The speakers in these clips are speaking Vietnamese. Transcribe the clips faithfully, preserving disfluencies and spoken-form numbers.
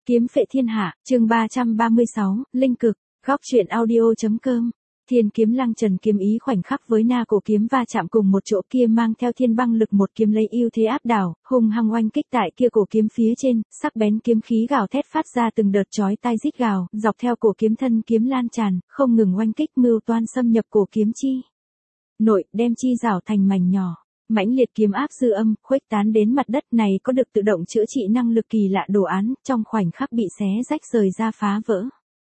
Kiếm phệ thiên hạ, chương ba trăm ba mươi sáu, Linh cực, góc truyện audio.com. Thiên kiếm lăng trần kiếm ý khoảnh khắc với na cổ kiếm va chạm cùng một chỗ kia mang theo thiên băng lực một kiếm lấy ưu thế áp đảo, hung hăng oanh kích tại kia cổ kiếm phía trên, sắc bén kiếm khí gào thét phát ra từng đợt chói tai rít gào, dọc theo cổ kiếm thân kiếm lan tràn, không ngừng oanh kích mưu toan xâm nhập cổ kiếm chi nội, đem chi rào thành mảnh nhỏ. Mãnh liệt kiếm áp dư âm, khuếch tán đến mặt đất này có được tự động chữa trị năng lực kỳ lạ đồ án, trong khoảnh khắc bị xé rách rời ra phá vỡ.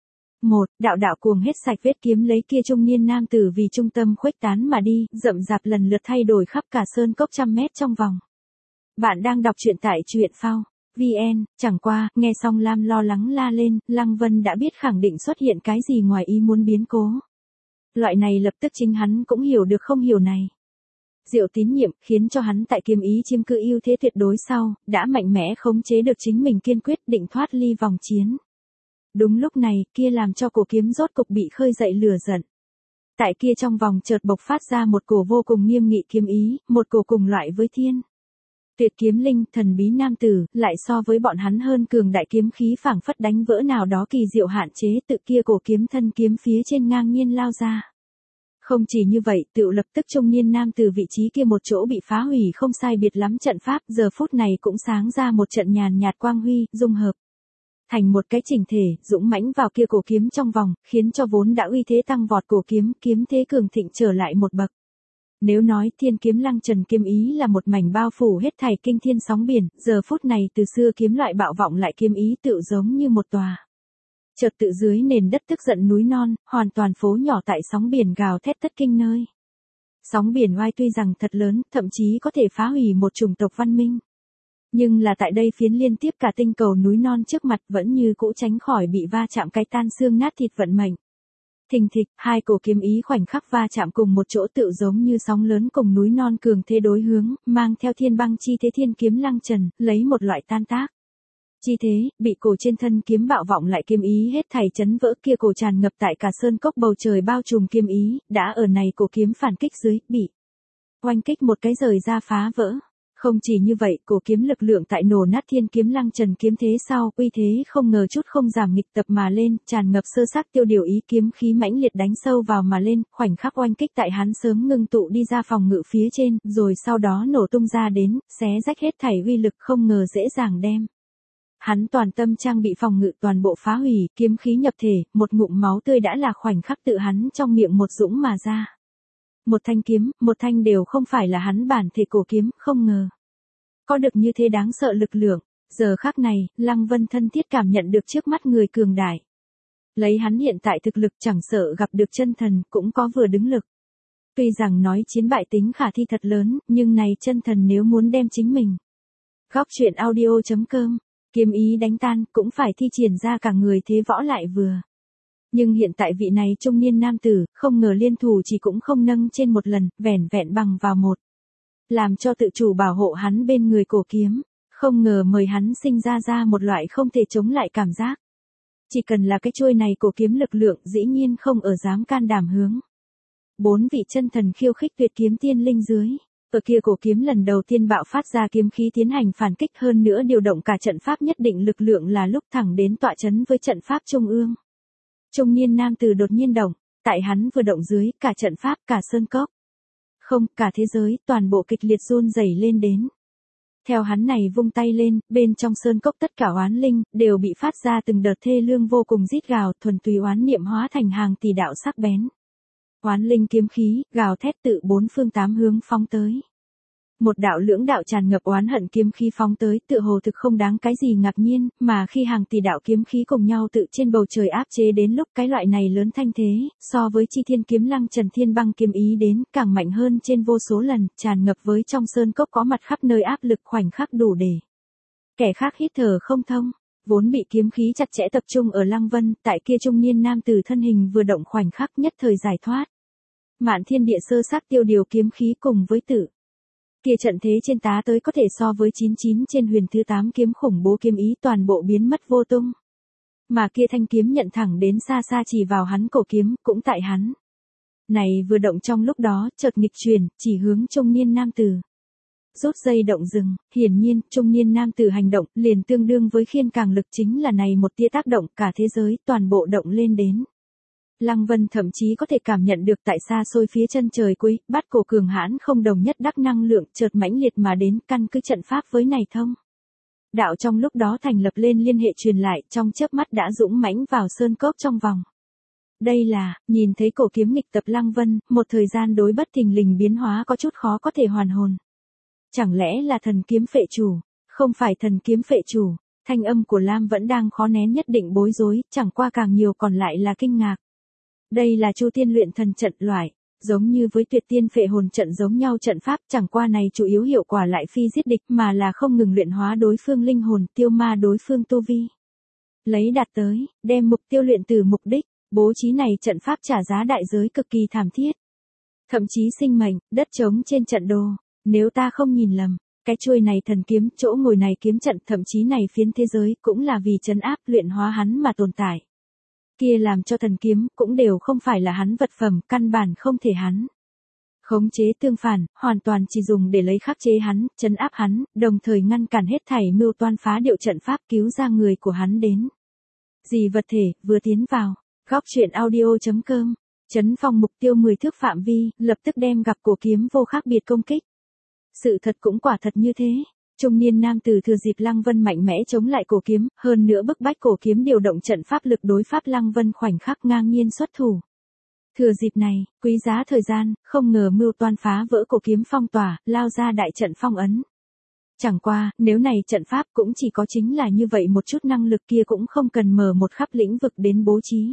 Một, đạo đạo cuồng hết sạch vết kiếm lấy kia trung niên nam tử vì trung tâm khuếch tán mà đi, rậm rạp lần lượt thay đổi khắp cả sơn cốc trăm mét trong vòng. Bạn đang đọc truyện tại truyện phao vn, chẳng qua, nghe xong Lam lo lắng la lên, Lăng Vân đã biết khẳng định xuất hiện cái gì ngoài ý muốn biến cố. Loại này lập tức chính hắn cũng hiểu được không hiểu này. Diệu tín nhiệm khiến cho hắn tại kiếm ý chiếm cư ưu thế tuyệt đối sau, đã mạnh mẽ khống chế được chính mình kiên quyết định thoát ly vòng chiến. Đúng lúc này, kia làm cho cổ kiếm rốt cục bị khơi dậy lửa giận. Tại kia trong vòng chợt bộc phát ra một cổ vô cùng nghiêm nghị kiếm ý, một cổ cùng loại với thiên tuyệt kiếm linh, thần bí nam tử, lại so với bọn hắn hơn cường đại kiếm khí phảng phất đánh vỡ nào đó kỳ diệu hạn chế, tự kia cổ kiếm thân kiếm phía trên ngang nhiên lao ra. Không chỉ như vậy, tựu lập tức trung niên nam từ vị trí kia một chỗ bị phá hủy không sai biệt lắm trận pháp, giờ phút này cũng sáng ra một trận nhàn nhạt quang huy, dung hợp thành một cái chỉnh thể, dũng mãnh vào kia cổ kiếm trong vòng, khiến cho vốn đã uy thế tăng vọt cổ kiếm, kiếm thế cường thịnh trở lại một bậc. Nếu nói thiên kiếm lăng trần kiếm ý là một mảnh bao phủ hết thảy kinh thiên sóng biển, giờ phút này từ xưa kiếm loại bạo vọng lại kiếm ý tự giống như một tòa chợt tự dưới nền đất tức giận núi non, hoàn toàn phố nhỏ tại sóng biển gào thét tất kinh nơi. Sóng biển oai tuy rằng thật lớn, thậm chí có thể phá hủy một chủng tộc văn minh. Nhưng là tại đây phiến liên tiếp cả tinh cầu núi non trước mặt vẫn như cũ tránh khỏi bị va chạm cái tan xương nát thịt vận mệnh. Thình thịch, hai cổ kiếm ý khoảnh khắc va chạm cùng một chỗ tự giống như sóng lớn cùng núi non cường thế đối hướng, mang theo thiên băng chi thế thiên kiếm lăng trần, lấy một loại tan tác chi thế, bị cổ trên thân kiếm bạo vọng lại kiếm ý hết thảy chấn vỡ kia cổ tràn ngập tại cả sơn cốc bầu trời bao trùm kiếm ý, đã ở này cổ kiếm phản kích dưới, bị oanh kích một cái rời ra phá vỡ. Không chỉ như vậy, cổ kiếm lực lượng tại nổ nát thiên kiếm lăng trần kiếm thế sau, uy thế không ngờ chút không giảm nghịch tập mà lên, tràn ngập sơ sắc tiêu điều ý kiếm khí mãnh liệt đánh sâu vào mà lên, khoảnh khắc oanh kích tại hắn sớm ngưng tụ đi ra phòng ngự phía trên, rồi sau đó nổ tung ra đến, xé rách hết thảy uy lực không ngờ dễ dàng đem hắn toàn tâm trang bị phòng ngự toàn bộ phá hủy, kiếm khí nhập thể, một ngụm máu tươi đã là khoảnh khắc tự hắn trong miệng một dũng mà ra. Một thanh kiếm, một thanh đều không phải là hắn bản thể cổ kiếm, không ngờ có được như thế đáng sợ lực lượng. Giờ khắc này, Lăng Vân thân thiết cảm nhận được trước mắt người cường đại. Lấy hắn hiện tại thực lực chẳng sợ gặp được chân thần, cũng có vừa đứng lực. Tuy rằng nói chiến bại tính khả thi thật lớn, nhưng này chân thần nếu muốn đem chính mình góc truyện audio.com kiếm ý đánh tan, cũng phải thi triển ra cả người thế võ lại vừa. Nhưng hiện tại vị này trung niên nam tử, không ngờ liên thủ chỉ cũng không nâng trên một lần, vẻn vẹn bằng vào một. Làm cho tự chủ bảo hộ hắn bên người cổ kiếm, không ngờ mời hắn sinh ra ra một loại không thể chống lại cảm giác. Chỉ cần là cái chuôi này cổ kiếm lực lượng dĩ nhiên không ở dám can đảm hướng. Bốn vị chân thần khiêu khích tuyệt kiếm tiên linh dưới. Ở kia cổ kiếm lần đầu tiên bạo phát ra kiếm khí tiến hành phản kích hơn nữa điều động cả trận pháp nhất định lực lượng là lúc thẳng đến tọa chấn với trận pháp trung ương. Trung niên nam tử đột nhiên động, tại hắn vừa động dưới, cả trận pháp, cả sơn cốc. Không, cả thế giới, toàn bộ kịch liệt run rẩy lên đến. Theo hắn này vung tay lên, bên trong sơn cốc tất cả oán linh, đều bị phát ra từng đợt thê lương vô cùng rít gào, thuần túy oán niệm hóa thành hàng tỷ đạo sắc bén. Oán linh kiếm khí, gào thét tự bốn phương tám hướng phóng tới. Một đạo lưỡng đạo tràn ngập oán hận kiếm khí phóng tới, tự hồ thực không đáng cái gì ngạc nhiên, mà khi hàng tỷ đạo kiếm khí cùng nhau tự trên bầu trời áp chế đến lúc cái loại này lớn thanh thế, so với chi thiên kiếm lăng trần thiên băng kiếm ý đến, càng mạnh hơn trên vô số lần, tràn ngập với trong sơn cốc có mặt khắp nơi áp lực khoảnh khắc đủ để kẻ khác hít thở không thông. Vốn bị kiếm khí chặt chẽ tập trung ở Lăng Vân, tại kia trung niên nam tử thân hình vừa động khoảnh khắc nhất thời giải thoát. Mạn thiên địa sơ sắc tiêu điều kiếm khí cùng với tử. Kia trận thế trên tá tới có thể so với chín chín trên huyền thứ tám kiếm khủng bố kiếm ý toàn bộ biến mất vô tung. Mà kia thanh kiếm nhận thẳng đến xa xa chỉ vào hắn cổ kiếm, cũng tại hắn này vừa động trong lúc đó, chợt nghịch chuyển, chỉ hướng trung niên nam tử. rút dây động rừng, hiển nhiên, trung niên nam tử hành động, liền tương đương với khiên càng lực chính là này một tia tác động cả thế giới, toàn bộ động lên đến. Lăng Vân thậm chí có thể cảm nhận được tại xa xôi phía chân trời cuối, bát cổ cường hãn không đồng nhất đắc năng lượng chợt mãnh liệt mà đến căn cứ trận pháp với này thông. Đạo trong lúc đó thành lập lên liên hệ truyền lại trong chớp mắt đã dũng mãnh vào sơn cốc trong vòng. Đây là, nhìn thấy cổ kiếm nghịch tập Lăng Vân, một thời gian đối bất thình lình biến hóa có chút khó có thể hoàn hồn. Chẳng lẽ là thần kiếm phệ chủ, không phải thần kiếm phệ chủ, thanh âm của Lam vẫn đang khó nén nhất định bối rối, chẳng qua càng nhiều còn lại là kinh ngạc. Đây là Chu Tiên luyện thần trận loại, giống như với Tuyệt Tiên phệ hồn trận giống nhau trận pháp, chẳng qua này chủ yếu hiệu quả lại phi giết địch mà là không ngừng luyện hóa đối phương linh hồn, tiêu ma đối phương tu vi. Lấy đạt tới, đem mục tiêu luyện từ mục đích, bố trí này trận pháp trả giá đại giới cực kỳ thảm thiết. Thậm chí sinh mệnh, đất trống trên trận đồ, nếu ta không nhìn lầm, cái chuôi này thần kiếm, chỗ ngồi này kiếm trận, thậm chí này phiến thế giới cũng là vì trấn áp luyện hóa hắn mà tồn tại. Kia làm cho thần kiếm cũng đều không phải là hắn vật phẩm, căn bản không thể hắn khống chế, tương phản, hoàn toàn chỉ dùng để lấy khắc chế hắn, trấn áp hắn, đồng thời ngăn cản hết thảy mưu toan phá điệu trận pháp cứu ra người của hắn đến. Gì vật thể, vừa tiến vào, góc truyện audio.com, chấn phong mục tiêu mười thước phạm vi, lập tức đem gặp cổ kiếm vô khác biệt công kích. Sự thật cũng quả thật như thế. Trung niên nam tử thừa dịp Lăng Vân mạnh mẽ chống lại cổ kiếm, hơn nữa bức bách cổ kiếm điều động trận pháp lực đối pháp Lăng Vân khoảnh khắc ngang nhiên xuất thủ. Thừa dịp này, quý giá thời gian, không ngờ mưu toan phá vỡ cổ kiếm phong tỏa, lao ra đại trận phong ấn. Chẳng qua, nếu này trận pháp cũng chỉ có chính là như vậy một chút năng lực kia cũng không cần mở một khắp lĩnh vực đến bố trí.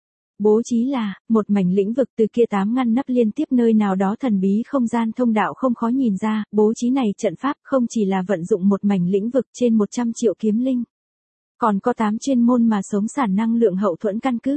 Bố trí là, một mảnh lĩnh vực từ kia tám ngăn nắp liên tiếp nơi nào đó thần bí không gian thông đạo không khó nhìn ra, bố trí này trận pháp không chỉ là vận dụng một mảnh lĩnh vực trên một trăm triệu kiếm linh. Còn có tám chuyên môn mà sống sản năng lượng hậu thuẫn căn cứ.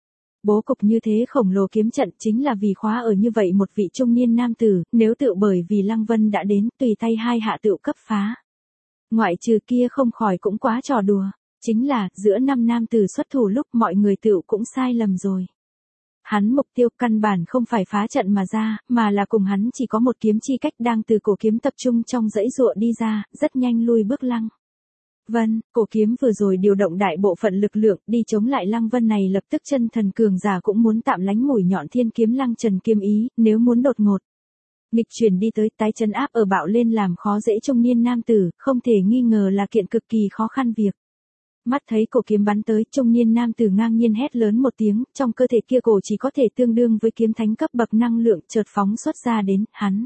Bố cục như thế khổng lồ kiếm trận chính là vì khóa ở như vậy một vị trung niên nam tử, nếu tự bởi vì Lăng Vân đã đến, tùy tay hai hạ tự cấp phá. Ngoại trừ kia không khỏi cũng quá trò đùa. Chính là, giữa năm nam tử xuất thủ lúc mọi người tựu cũng sai lầm rồi. Hắn mục tiêu căn bản không phải phá trận mà ra, mà là cùng hắn chỉ có một kiếm chi cách đang từ cổ kiếm tập trung trong dãy ruộng đi ra, rất nhanh lui bước Lăng Vân. Cổ kiếm vừa rồi điều động đại bộ phận lực lượng đi chống lại Lăng Vân này, lập tức chân thần cường giả cũng muốn tạm lánh mũi nhọn thiên kiếm Lăng Trần kiếm ý, nếu muốn đột ngột nghịch chuyển đi tới tái chân áp ở bạo lên làm khó dễ trung niên nam tử, không thể nghi ngờ là kiện cực kỳ khó khăn việc. Mắt thấy cổ kiếm bắn tới, trung niên nam tử ngang nhiên hét lớn một tiếng, trong cơ thể kia cổ chỉ có thể tương đương với kiếm thánh cấp bậc năng lượng chợt phóng xuất ra đến, hắn.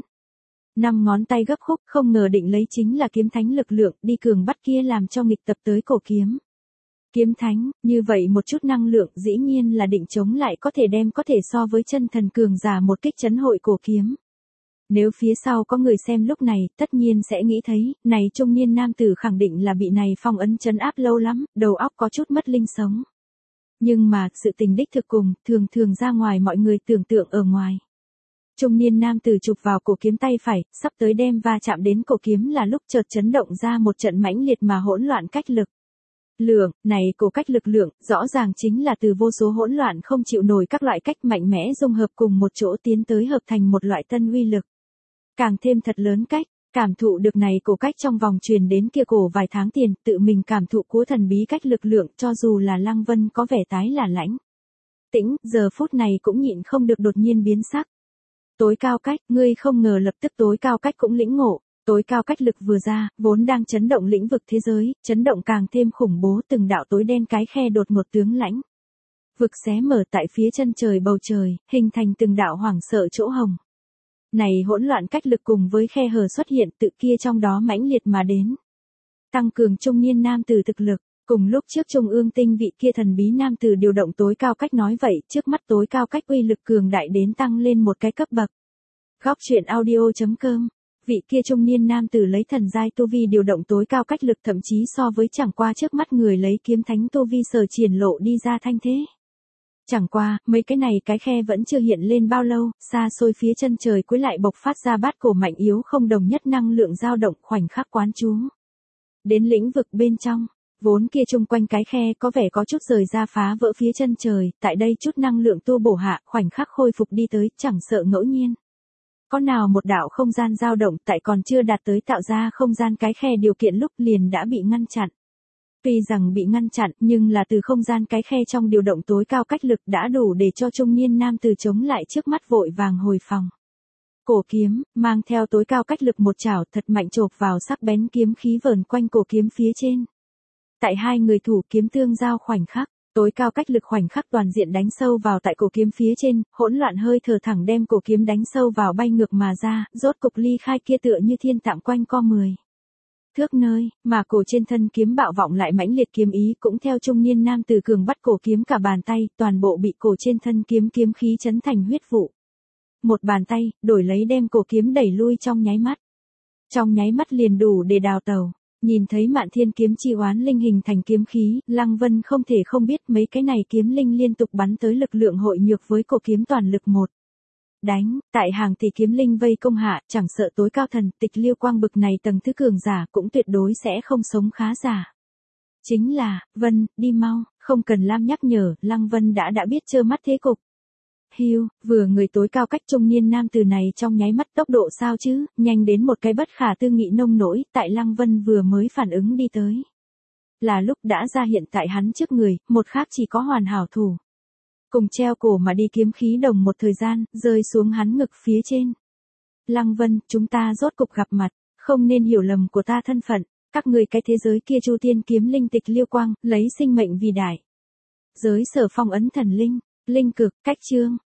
Năm ngón tay gấp khúc, không ngờ định lấy chính là kiếm thánh lực lượng, đi cường bắt kia làm cho nghịch tập tới cổ kiếm. Kiếm thánh, như vậy một chút năng lượng dĩ nhiên là định chống lại có thể đem có thể so với chân thần cường giả một kích chấn hội cổ kiếm. Nếu phía sau có người xem lúc này, tất nhiên sẽ nghĩ thấy, này trung niên nam tử khẳng định là bị này phong ấn trấn áp lâu lắm, đầu óc có chút mất linh sống. Nhưng mà, sự tình đích thực cùng, thường thường ra ngoài mọi người tưởng tượng ở ngoài. Trung niên nam tử chụp vào cổ kiếm tay phải, sắp tới đem va chạm đến cổ kiếm là lúc chợt chấn động ra một trận mãnh liệt mà hỗn loạn cách lực. Lượng, này cổ cách lực lượng, rõ ràng chính là từ vô số hỗn loạn không chịu nổi các loại cách mạnh mẽ dung hợp cùng một chỗ tiến tới hợp thành một loại tân uy lực. Càng thêm thật lớn cách, cảm thụ được này cổ cách trong vòng truyền đến kia cổ vài tháng tiền, tự mình cảm thụ của thần bí cách lực lượng cho dù là Lăng Vân có vẻ tái là lãnh. Tĩnh, giờ phút này cũng nhịn không được đột nhiên biến sắc. Tối cao cách, ngươi không ngờ lập tức tối cao cách cũng lĩnh ngộ, tối cao cách lực vừa ra, vốn đang chấn động lĩnh vực thế giới, chấn động càng thêm khủng bố, từng đạo tối đen cái khe đột ngột tướng lãnh. Vực xé mở tại phía chân trời bầu trời, hình thành từng đạo hoảng sợ chỗ hồng. Này hỗn loạn cách lực cùng với khe hở xuất hiện tự kia trong đó mãnh liệt mà đến. Tăng cường trung niên nam tử thực lực, cùng lúc trước trung ương tinh vị kia thần bí nam tử điều động tối cao cách nói vậy, trước mắt tối cao cách uy lực cường đại đến tăng lên một cái cấp bậc. Góc truyện audio.com, vị kia trung niên nam tử lấy thần giai tu vi điều động tối cao cách lực thậm chí so với chẳng qua trước mắt người lấy kiếm thánh tu vi sở triển lộ đi ra thanh thế. Chẳng qua, mấy cái này cái khe vẫn chưa hiện lên bao lâu, xa xôi phía chân trời cuối lại bộc phát ra bát cổ mạnh yếu không đồng nhất năng lượng dao động khoảnh khắc quán chú. Đến lĩnh vực bên trong, vốn kia chung quanh cái khe có vẻ có chút rời ra phá vỡ phía chân trời, tại đây chút năng lượng tu bổ hạ khoảnh khắc khôi phục đi tới, chẳng sợ ngẫu nhiên. Có nào một đạo không gian dao động tại còn chưa đạt tới tạo ra không gian cái khe điều kiện lúc liền đã bị ngăn chặn. Tuy rằng bị ngăn chặn nhưng là từ không gian cái khe trong điều động tối cao cách lực đã đủ để cho trung niên nam tử chống lại trước mắt vội vàng hồi phòng. Cổ kiếm, mang theo tối cao cách lực một chảo thật mạnh chộp vào sắc bén kiếm khí vờn quanh cổ kiếm phía trên. Tại hai người thủ kiếm tương giao khoảnh khắc, tối cao cách lực khoảnh khắc toàn diện đánh sâu vào tại cổ kiếm phía trên, hỗn loạn hơi thở thẳng đem cổ kiếm đánh sâu vào bay ngược mà ra, rốt cục ly khai kia tựa như thiên tạm quanh co mười thước nơi, mà cổ trên thân kiếm bạo vọng lại mãnh liệt kiếm ý cũng theo trung niên nam tử cường bắt cổ kiếm cả bàn tay, toàn bộ bị cổ trên thân kiếm kiếm khí chấn thành huyết vụ. Một bàn tay, đổi lấy đem cổ kiếm đẩy lui trong nháy mắt. Trong nháy mắt liền đủ để đào tàu. Nhìn thấy Mạn Thiên kiếm chi oán linh hình thành kiếm khí, Lăng Vân không thể không biết mấy cái này kiếm linh liên tục bắn tới lực lượng hội nhược với cổ kiếm toàn lực một. Đánh, tại hàng tỷ kiếm linh vây công hạ, chẳng sợ tối cao thần tịch liêu quang bực này tầng thứ cường giả cũng tuyệt đối sẽ không sống khá giả. Chính là, Vân, đi mau, không cần Lam nhắc nhở, Lăng Vân đã đã biết trơ mắt thế cục. Hiu, vừa người tối cao cách trung niên nam từ này trong nháy mắt tốc độ sao chứ, nhanh đến một cái bất khả tư nghị nông nỗi, tại Lăng Vân vừa mới phản ứng đi tới. Là lúc đã ra hiện tại hắn trước người, một khác chỉ có hoàn hảo thủ. Cùng treo cổ mà đi kiếm khí đồng một thời gian, rơi xuống hắn ngực phía trên. Lăng Vân, chúng ta rốt cục gặp mặt, không nên hiểu lầm của ta thân phận, các người cái thế giới kia chu tiên kiếm linh tịch liêu quang, lấy sinh mệnh vì đại. Giới sở phong ấn thần linh, linh cực, cách chương.